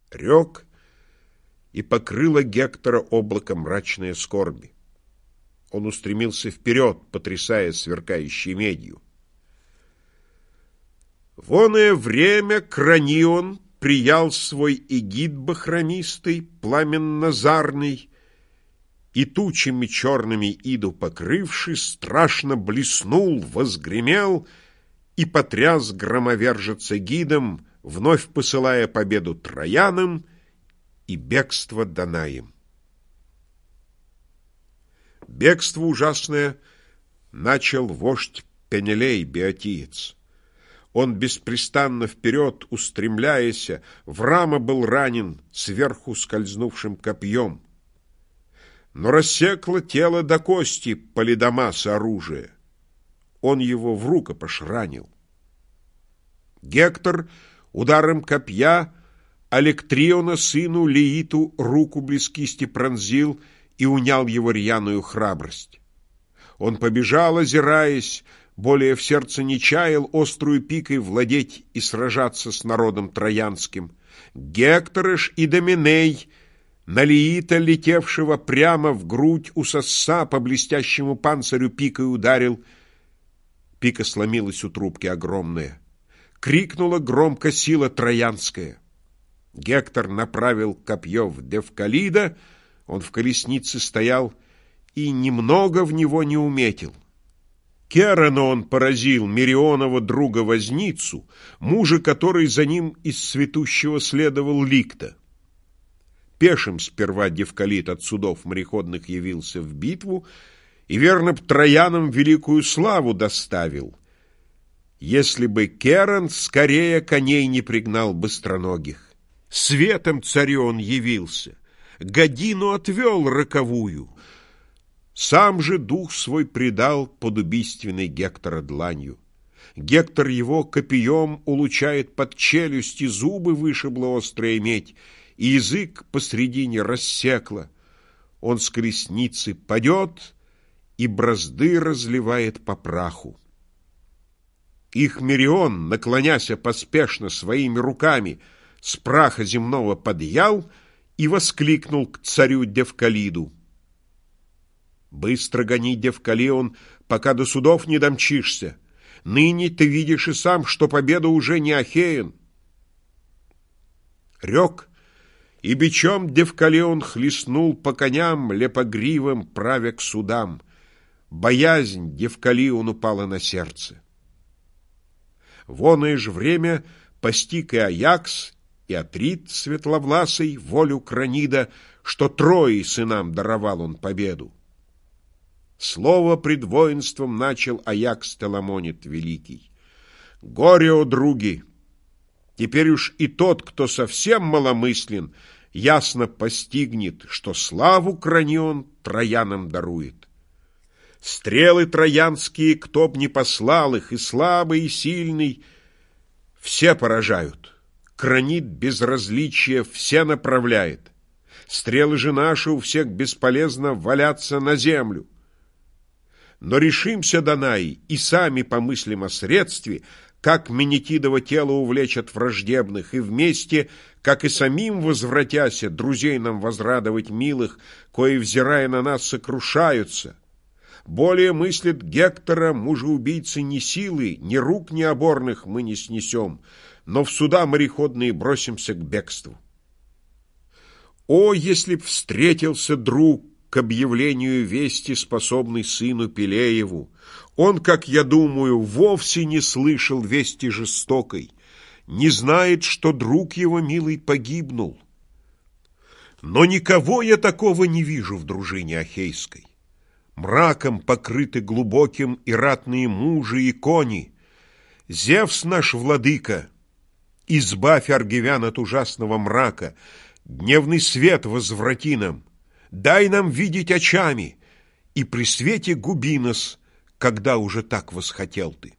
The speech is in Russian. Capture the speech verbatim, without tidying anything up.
рёк, и покрыло Гектора облаком мрачной скорби. Он устремился вперед, потрясая сверкающей медью. В оное время Кранион приял свой эгид бахромистый, пламенно-зарный, и тучами черными иду покрывши, страшно блеснул, возгремел и потряс громовержец эгидом, вновь посылая победу троянам и бегство Данаям. Бегство ужасное начал вождь Пенелей Беотиец. Он беспрестанно вперед устремляясь, в рама был ранен сверху скользнувшим копьем. Но рассекло тело до кости Полидамаса оружие. Он его в рукопаш ранил. Гектор ударом копья Алектриона сыну Леиту руку близ кисти пронзил и унял его рьяную храбрость. Он побежал, озираясь, более в сердце не чаял острую пикой владеть и сражаться с народом троянским. Гектор ж и Доминей, на Леита, летевшего прямо в грудь у сосса, по блестящему панцирю пикой ударил. Пика сломилась у трубки огромная. Крикнула громко сила троянская. Гектор направил копье в Девкалида, он в колеснице стоял и немного в него не уметил. Керана он поразил, Мерионова друга-возницу, мужа, который за ним из цветущего следовал Ликта. Пешим сперва Девкалид от судов мореходных явился в битву и верно б троянам великую славу доставил, если бы Керан скорее коней не пригнал быстроногих. Светом царю он явился, годину отвел роковую, сам же дух свой предал под убийственной Гектора дланью. Гектор его копьем улучает под челюсть, и зубы вышибла острая медь, и язык посредине рассекла. Он с колесницы падет и бразды разливает по праху. Их Мерион, наклоняся поспешно своими руками, с праха земного подъял и воскликнул к царю Девкалиду: «Быстро гони, Девкалион, пока до судов не домчишься. Ныне ты видишь и сам, что победа уже не Ахеен». Рек, и бичом Девкалион хлестнул по коням лепогривым, правя к судам. Боязнь Девкалион упала на сердце. В оное же время постиг и Аякс, и Атрит светловласый волю Кранида, что Трои сынам даровал он победу. Слово пред воинством начал Аякс Теламонит великий: «Горе, о други! Теперь уж и тот, кто совсем маломыслен, ясно постигнет, что славу Кранион троянам дарует. Стрелы троянские, кто б не послал их, и слабый, и сильный, все поражают. Кранит безразличия все направляет. Стрелы же наши у всех бесполезно валяться на землю. Но решимся, Данаи, и сами помыслим о средстве, как Менетидово тело увлечь от враждебных, и вместе, как и самим возвратяся, друзей нам возрадовать милых, кои, взирая на нас, сокрушаются. Более мыслит Гектора мужа-убийцы ни силы, ни рук необорных мы не снесем, но в суда мореходные бросимся к бегству. О, если б встретился друг к объявлению вести, способный сыну Пелееву! Он, как я думаю, вовсе не слышал вести жестокой, не знает, что друг его милый погибнул. Но никого я такого не вижу в дружине ахейской. Мраком покрыты глубоким и ратные мужи и кони. Зевс наш владыка, избавь аргивян от ужасного мрака, дневный свет возврати нам, дай нам видеть очами, и при свете губи нас, когда уже так восхотел ты».